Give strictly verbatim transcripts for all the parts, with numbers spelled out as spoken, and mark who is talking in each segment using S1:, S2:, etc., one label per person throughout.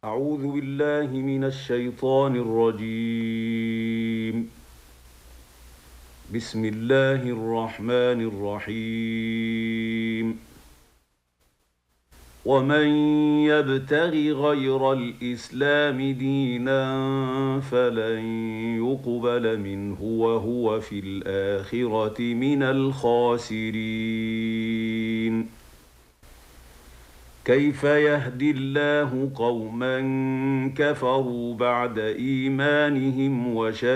S1: أعوذ بالله من الشيطان الرجيم. بسم الله الرحمن الرحيم. ومن يبتغ غير الإسلام دينا فلن يقبل منه وهو في الآخرة من الخاسرين. كيف يهدي الله قوما كفروا بعد إيمانهم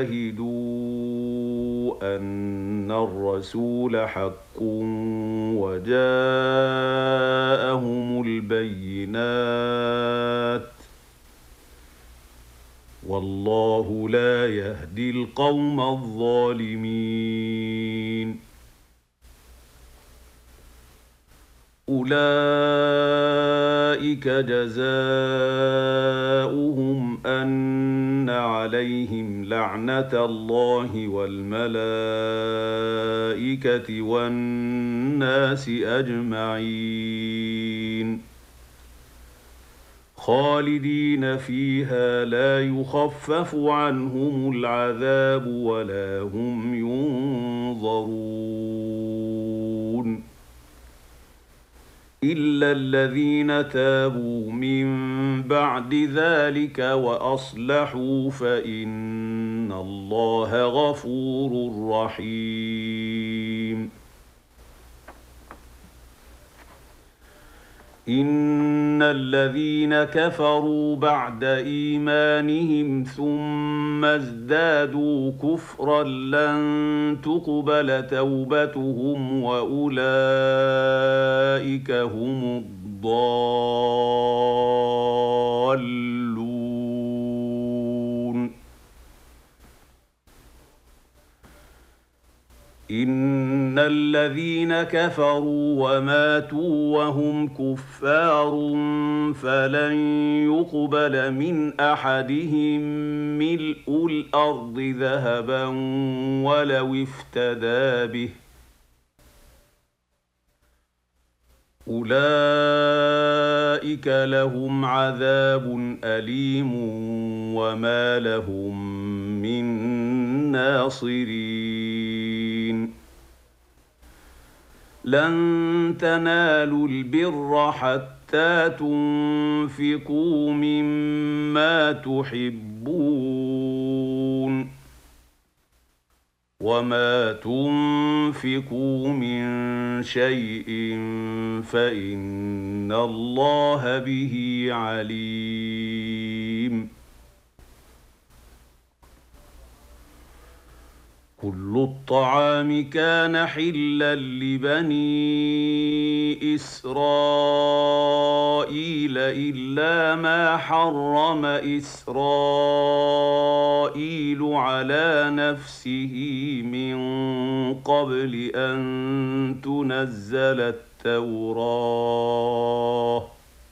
S1: وشهدوا أن الرسول حق وجاءهم البينات والله لا يهدي القوم الظالمين. أولئك جزاؤهم أن عليهم لعنة الله والملائكة والناس أجمعين خالدين فيها لا يخفف عنهم العذاب ولا هم ينظرون إلا الذين تابوا من بعد ذلك وأصلحوا فإن الله غفور رحيم. إن الذين كفروا بعد إيمانهم ثم ازدادوا كفرا لن تقبل توبتهم وأولئك هم الضالون. إن الذين كفروا وماتوا وهم كفار فلن يقبل من أحدهم ملء الأرض ذهبا ولو افتدى به أولئك لهم عذاب أليم وما لهم من ناصرين. لن تنالوا البر حتى تنفقوا مما تحبون وما تنفقوا من شيء فإن الله به عليم. كل الطعام كان حلا لبني إسرائيل إلا ما حرم إسرائيل على نفسه من قبل أن تنزل التوراة.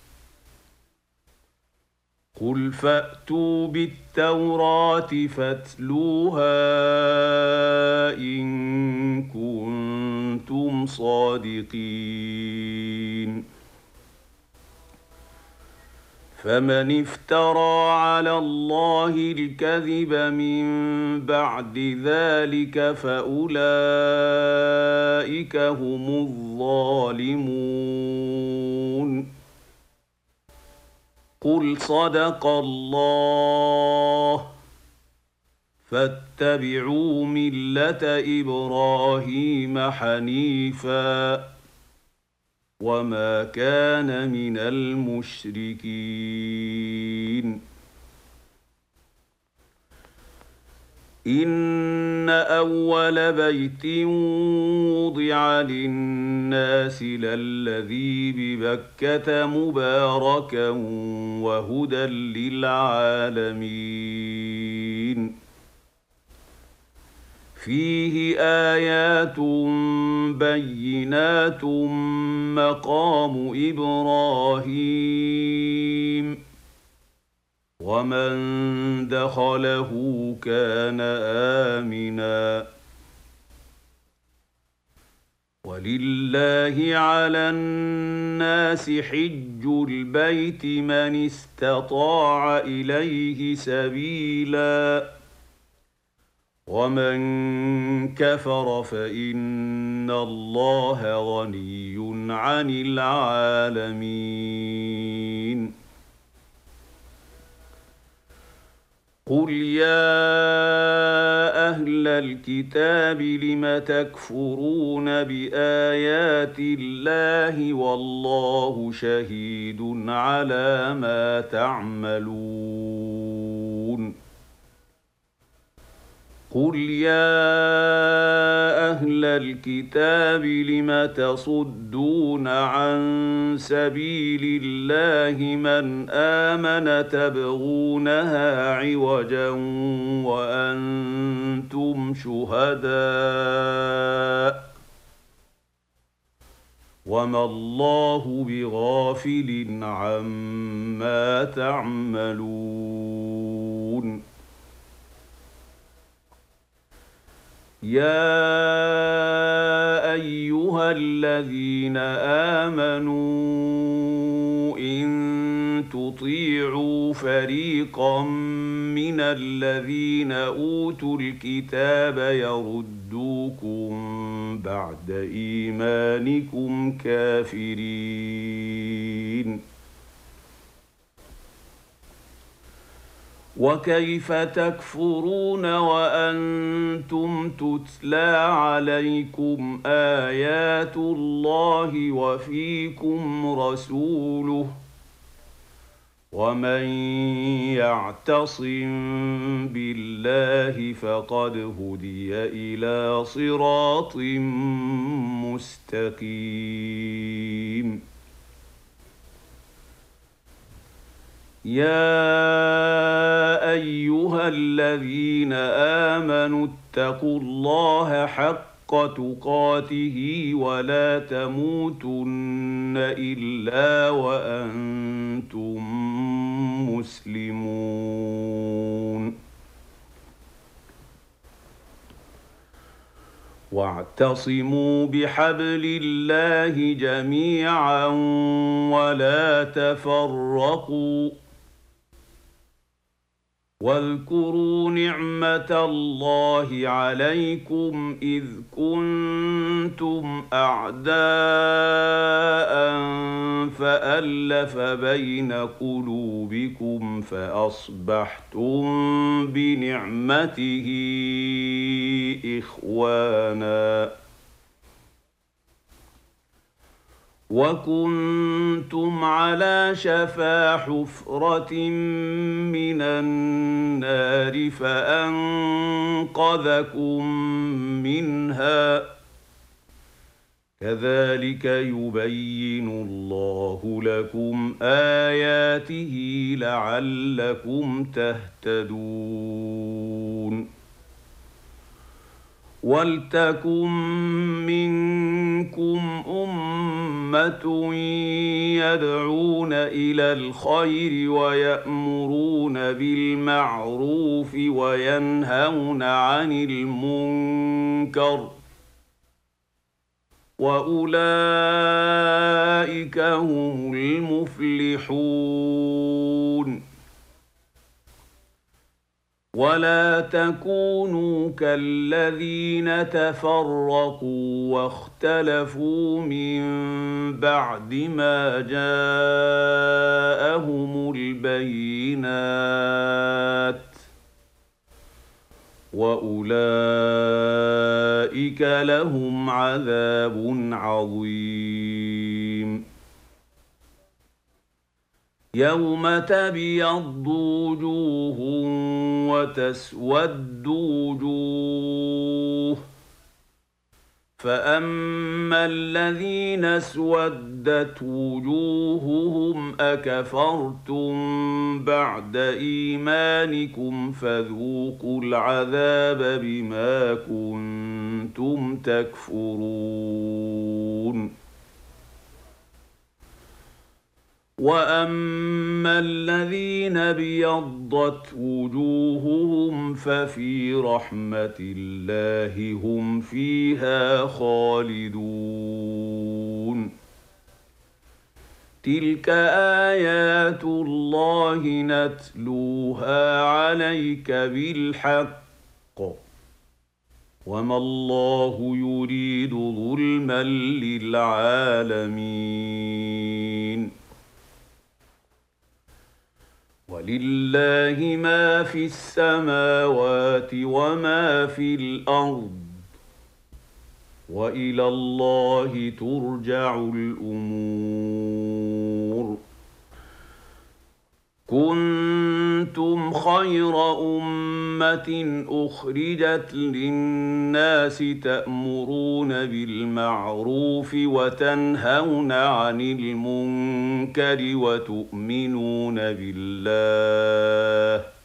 S1: قل فأتوا بالتوراة فاتلوها إن كنتم صادقين. فمن افترى على الله الكذب من بعد ذلك فأولئك هم الظالمون. قل صدق الله فاتبعوا ملة إبراهيم حنيفا وما كان من المشركين. إن أول بيت وضع للناس للذي ببكة مباركا وهدى للعالمين فيه آيات بينات مقام إبراهيم ومن دخله كان آمنا ولله على الناس حج البيت من استطاع إليه سبيلا ومن كفر فإن الله غني عن العالمين قل يا أهل الكتاب لم تكفرون بآيات الله والله شهيد على ما تعملون قل يا أهل الكتاب لم تصدون عن سبيل الله من آمن تبغونها عوجا وأنتم شهداء وما الله بغافل عما تعملون يا أيها الذين آمنوا إن تطيعوا فريقا من الذين أوتوا الكتاب يردوكم بعد إيمانكم كافرين وكيف تكفرون وأنتم تتلى عليكم آيات الله وفيكم رسوله ومن يعتصم بالله فقد هدي إلى صراط مستقيم يا أيها الذين آمنوا اتقوا الله حق تقاته ولا تموتن إلا وأنتم مسلمون واعتصموا بحبل الله جميعا ولا تفرقوا واذكروا نعمة الله عليكم إذ كنتم أعداء فألف بين قلوبكم فأصبحتم بنعمته إخوانا وكنتم على شفا حفرة من النار فأنقذكم منها كذلك يبين الله لكم آياته لعلكم تهتدون ولتكن منكم أمة يدعون إلى الخير ويأمرون بالمعروف وينهون عن المنكر وأولئك هم المفلحون ولا تكونوا كالذين تفرقوا واختلفوا من بعد ما جاءهم البينات وأولئك لهم عذاب عظيم يوم تبيض وجوه وتسود وجوه فأما الذين اسودت وجوههم أكفرتم بعد إيمانكم فذوقوا العذاب بما كنتم تكفرون واما الذين ابيضت وجوههم ففي رحمه الله هم فيها خالدون. تلك ايات الله نتلوها عليك بالحق وما الله يريد ظلما للعالمين. ولله ما في السماوات وما في الارض والى الله ترجع الامور. كنتم خير امه اخرجت للناس تأمرون بالمعروف وتنهون عن المنكر وتؤمنون بالله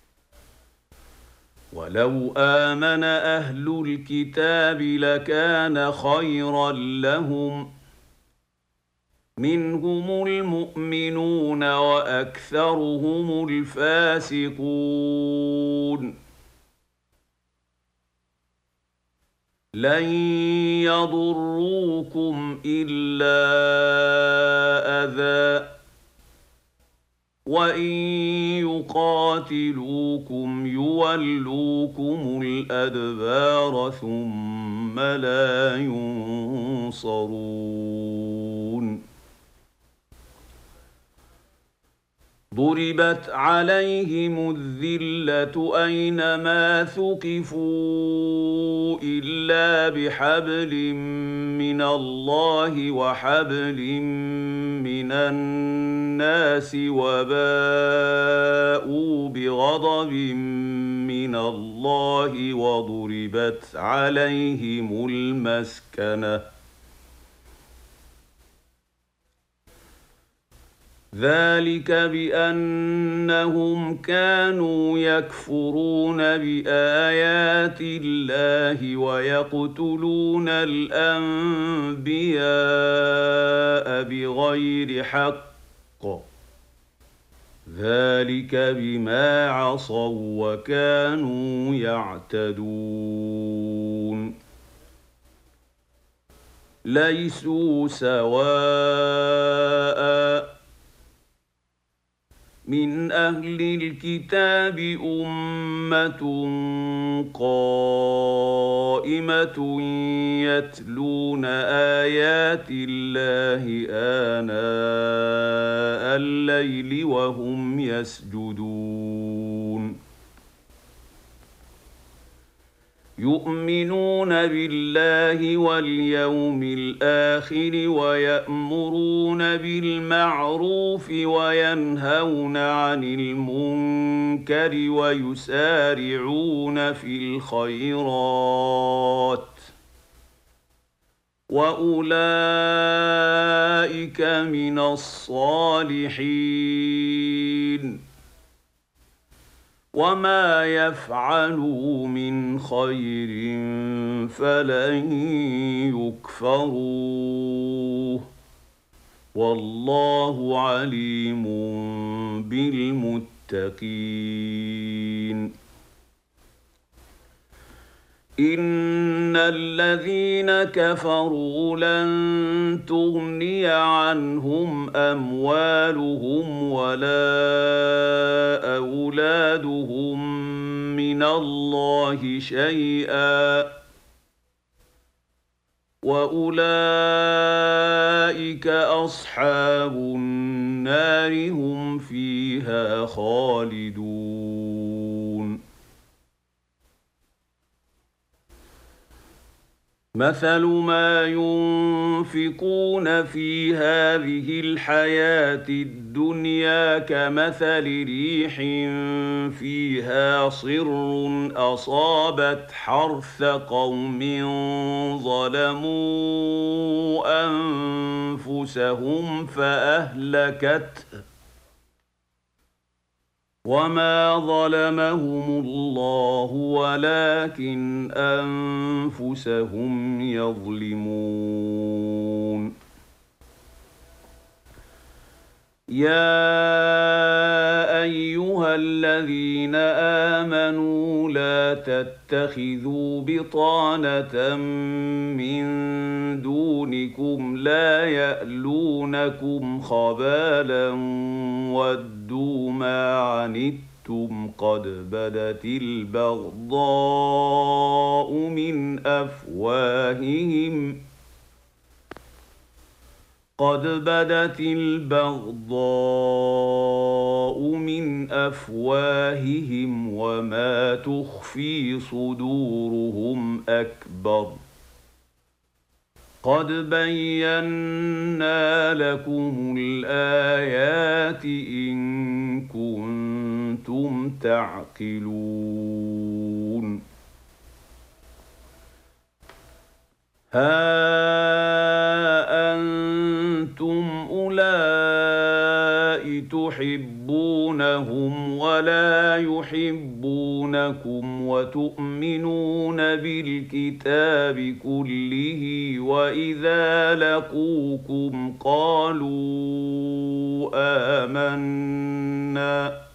S1: ولو آمن أهل الكتاب لكان خيرا لهم منهم المؤمنون وأكثرهم الفاسقون. لن يضروكم إلا أذى وإن يقاتلوكم يولوكم الأدبار ثم لا ينصرون. ضربت عليهم الذلة أينما ثقفوا إلا بحبل من الله وحبل من الناس وباءوا بغضب من الله وضربت عليهم المسكنة ذلك بأنهم كانوا يكفرون بآيات الله ويقتلون الأنبياء بغير حق ذلك بما عصوا وكانوا يعتدون. ليسوا سواء من أهل الكتاب أمة قائمة يتلون آيات الله آناء الليل وهم يسجدون يؤمنون بالله واليوم الآخر ويأمرون بالمعروف وينهون عن المنكر ويسارعون في الخيرات وأولئك من الصالحين. وما يفعلوا من خير فلن يكفروه والله عليم بالمتقين. إن الذين كفروا لن تغني عنهم أموالهم ولا أولادهم من الله شيئا وأولئك أصحاب النار هم فيها خالدون. مثل ما ينفقون في هذه الحياة الدنيا كمثل ريح فيها صر أصابت حرث قوم ظلموا أنفسهم فأهلكته وما ظلمهم الله ولكن أنفسهم يظلمون. يا أيها الذين آمنوا لا تتخذوا بطانة من دونكم لا يألونكم خبالا ودوا ما عنتم قد بدت البغضاء من أفواههم قد بدت البغضاء من أفواههم وما تخفي صدورهم أكبر قد بينا لكم الآيات إن كنتم تعقلون ها أنتم أولئك تحبونهم ولا يحبونكم وتؤمنون بالكتاب كله وإذا لقوكم قالوا آمنا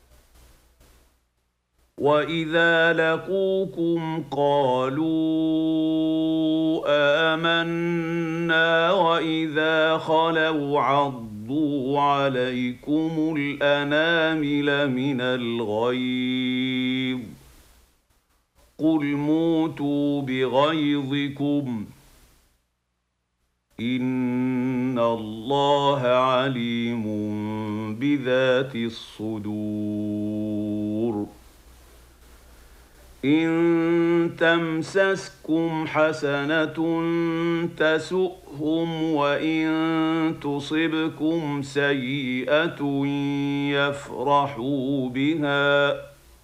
S1: وَإِذَا لَقُوكُمْ قَالُوا آمَنَّا وَإِذَا خَلَوْا عَضُّوا عَلَيْكُمُ الْأَنَامِلَ مِنَ الْغَيْظِ قُلْ مُوتُوا بِغَيْظِكُمْ إِنَّ اللَّهَ عَلِيمٌ بِذَاتِ الصُّدُورِ إن تمسسكم حسنة تسؤهم وإن تصبكم سيئة يفرحوا بها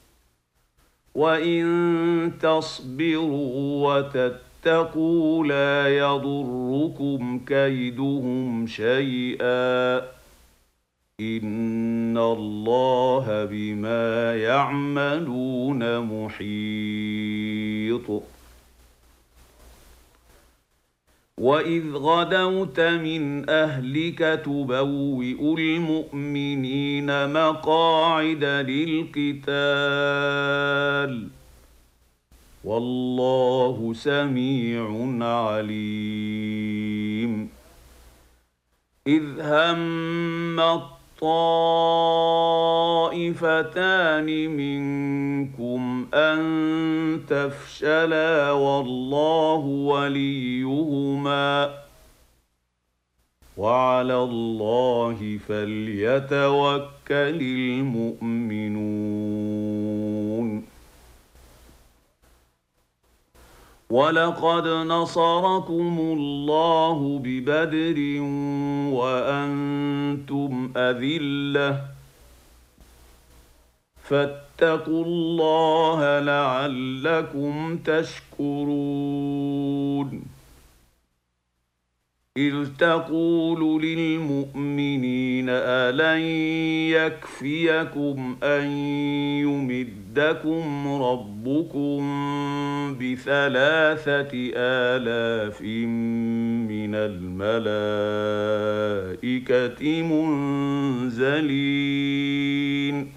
S1: وإن تصبروا وتتقوا لا يضركم كيدهم شيئا إن الله بما يعملون محيط وإذ غدوت من أهلك تبوئ المؤمنين مقاعد للقتال والله سميع عليم إذ هم طائفتان منكم أن تفشلا والله وليهما وعلى الله فليتوكل المؤمنون وَلَقَدْ نَصَرَكُمُ اللَّهُ بِبَدْرٍ وَأَنْتُمْ أَذِلَّةٌ فَاتَّقُوا اللَّهَ لَعَلَّكُمْ تَشْكُرُونَ إِذْ تَقُولُ لِلْمُؤْمِنِينَ أَلَنْ يَكْفِيَكُمْ أَنْ يُمِدَّكُمْ رَبُّكُمْ بِثَلَاثَةِ آلَافٍ مِنَ الْمَلَائِكَةِ مُنْزَلِينَ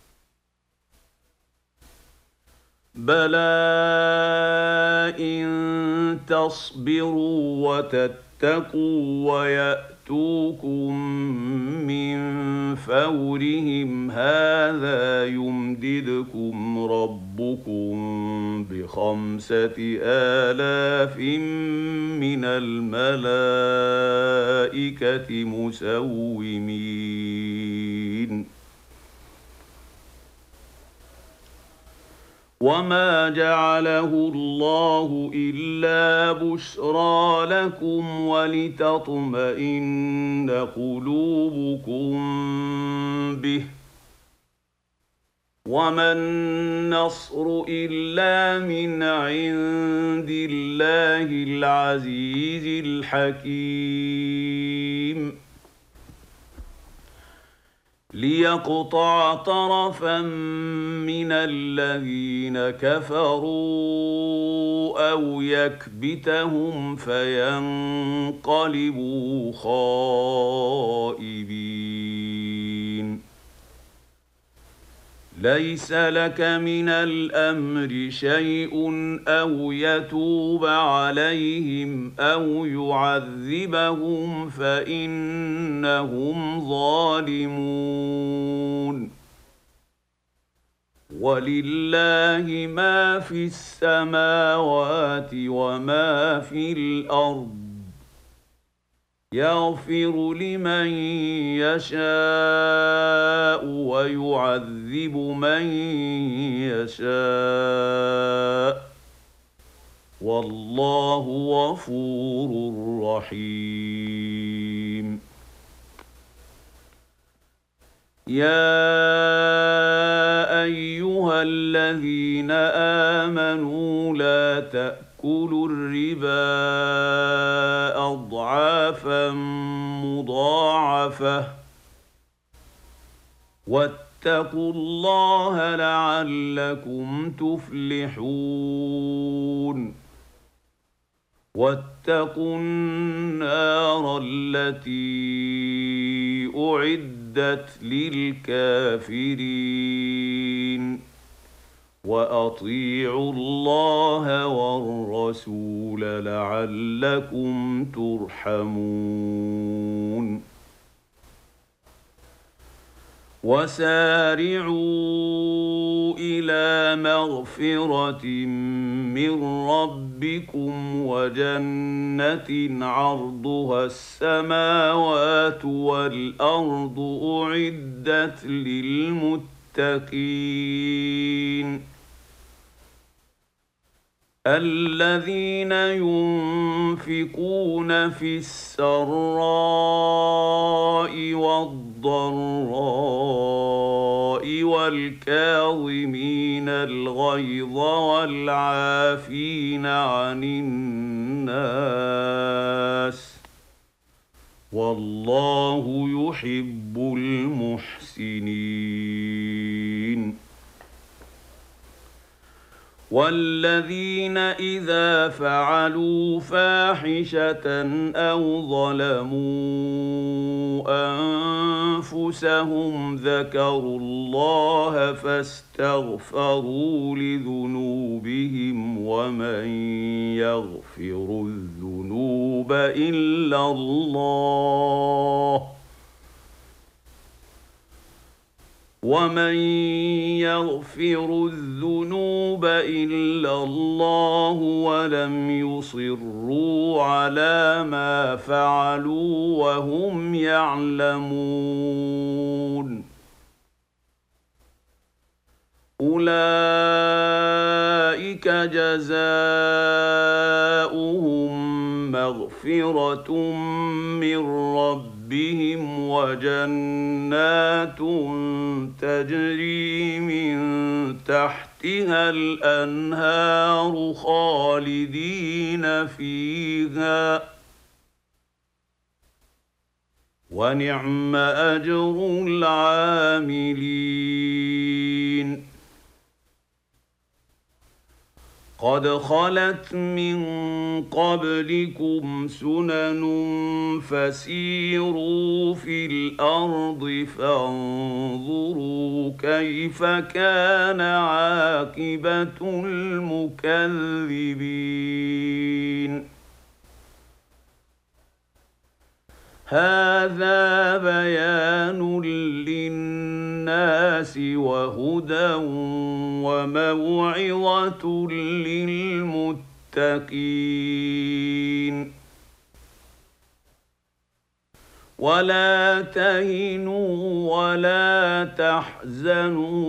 S1: بَلَى إِن تَصْبِرُوا وَتَتَّقُوا اتقوا ويأتوكم من فورهم هذا يمددكم ربكم بخمسة آلاف من الملائكة مسومين وما جعله الله إلا بشرى لكم ولتطمئن قلوبكم به وما النصر إلا من عند الله العزيز الحكيم ليقطع طرفا من الذين كفروا أو يكبتهم فينقلبوا خائبين ليس لك من الأمر شيء أو يتوب عليهم أو يعذبهم فإنهم ظالمون ولله ما في السماوات وما في الأرض يغفر لمن يشاء ويعذب من يشاء والله غفور رحيم يا أيها الذين آمنوا لا تأكلوا الربا أضعافا مضاعفة واتقوا الله لعلكم تفلحون واتقوا النار التي أعدت للكافرين وأطيعوا الله والرسول لعلكم ترحمون وسارعوا إلى مغفرة من ربكم وجنة عرضها السماوات والأرض أعدت للمتقين الذين ينفقون في السراء والضراء والكاظمين الغيظ والعافين عن الناس والله يحب المحسنين والذين إذا فعلوا فاحشة أو ظلموا أنفسهم ذكروا الله فاستغفروا لذنوبهم ومن يغفر الذنوب إلا الله ومن يغفر الذنوب إلا الله ولم يصروا على ما فعلوا وهم يعلمون أولئك جزاؤهم مغفرة من ربهم وجنات تجري من تحتها الأنهار خالدين فيها ونعم أجر العاملين قد خلت من قبلكم سنن فسيروا في الأرض فانظروا كيف كان عاقبة المكذبين هذا بيان للناس وهدى وموعظة للمتقين ولا تهنوا ولا تحزنوا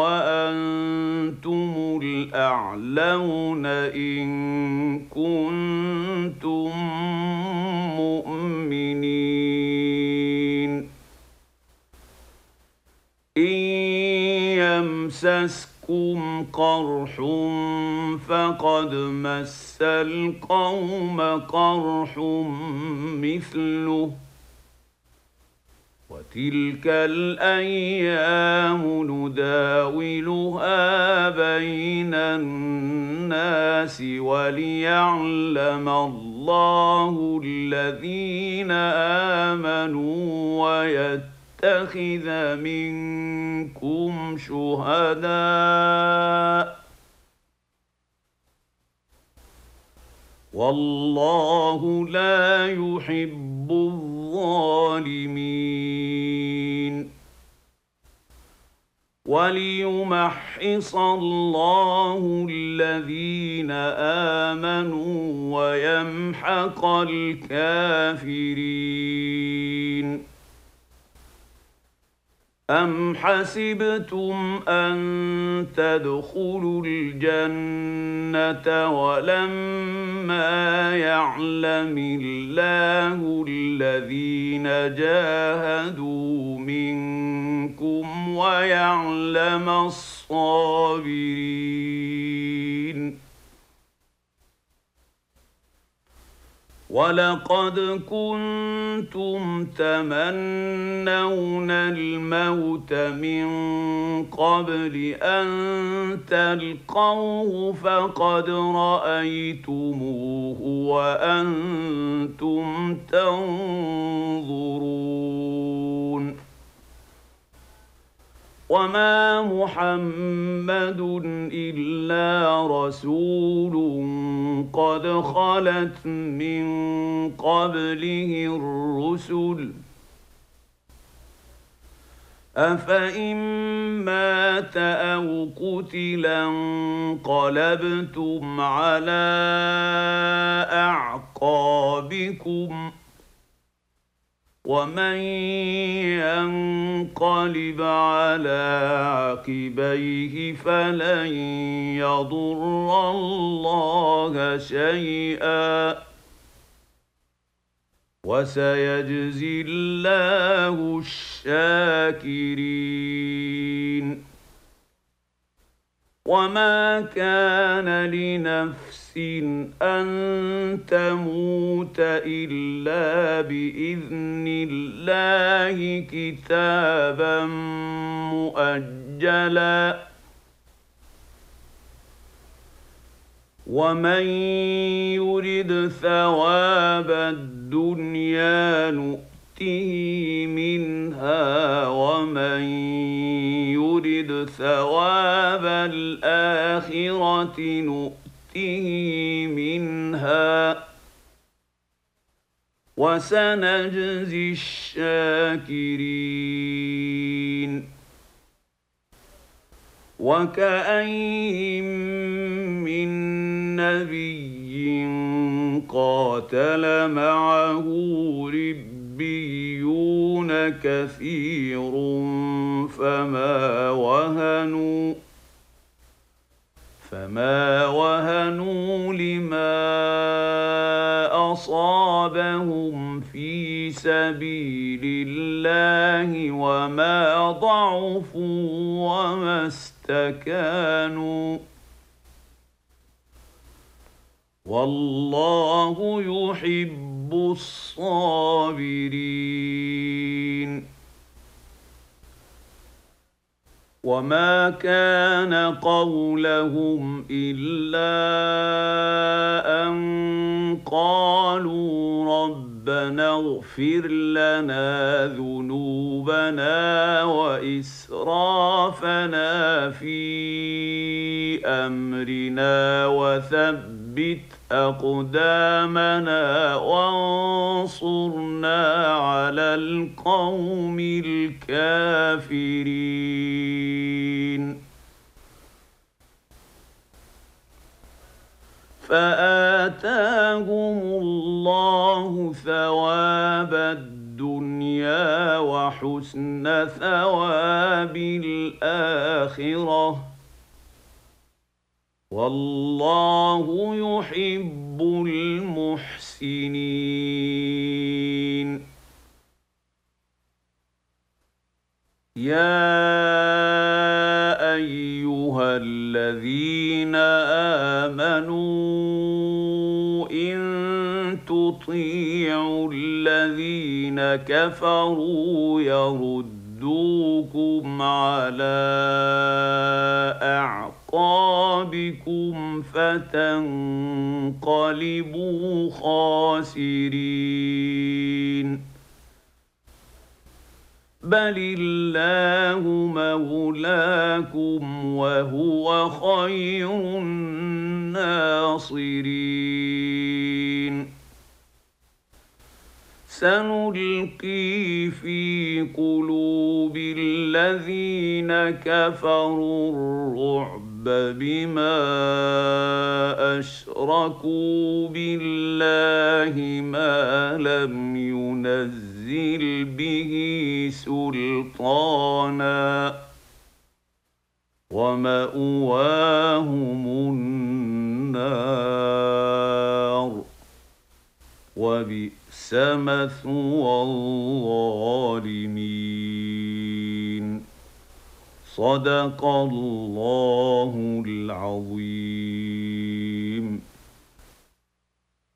S1: وأنتم الأعلون إن كنتم مؤمنين إن يمسسكم قرح فقد مس القوم قرح مثله وتلك الأيام نداولها بين الناس وليعلم الله الذين آمنوا يتخذ منكم شهداء والله لا يحب الظالمين وليمحص الله الذين آمنوا ويمحق الكافرين أم حسبتم أن تدخلوا الجنة ولما يعلم الله الذين جاهدوا منكم ويعلم الصابرين ولقد كنتم تمنون الموت من قبل أن تلقوه فقد رأيتموه وأنتم تنظرون وما محمد إلا رسول قد خلت من قبله الرسل أفإن مات أو قتلا انقلبتم على أعقابكم ومن ينقلب على عقبيه فلن يضر الله شيئا وسيجزي الله الشاكرين وما كان لنفس أن تموت إلا بإذن الله كتابا مؤجلا ومن يرد ثواب الدنيا نؤته منها ومن يرد ثواب الآخرة نؤته منها وسنجزي الشاكرين وكأين من نبي قاتل معه ربيون كثير فما وهنوا فما وهنوا لما أصابهم في سبيل الله وما ضعفوا وما استكانوا والله يحب الصابرين وما كان قولهم إلا أن قالوا ربنا اغفر لنا ذنوبنا وإسرافنا في أمرنا وثبت أقدامنا وانصرنا على القوم الكافرين فآتاهم الله ثواب الدنيا وحسن ثواب الآخرة والله يحب المحسنين يا أيها الذين آمنوا إن تطيعوا الذين كفروا يردوكم على أعقابكم فتنقلبوا خاسرين بل الله مولاكم وهو خير الناصرين سنلقي في قلوب الذين كفروا الرعب بما أشركوا بالله ما لم ينزل به سلطانا ومأواهم النار وبئس مثوى الظالمين صدق الله العظيم.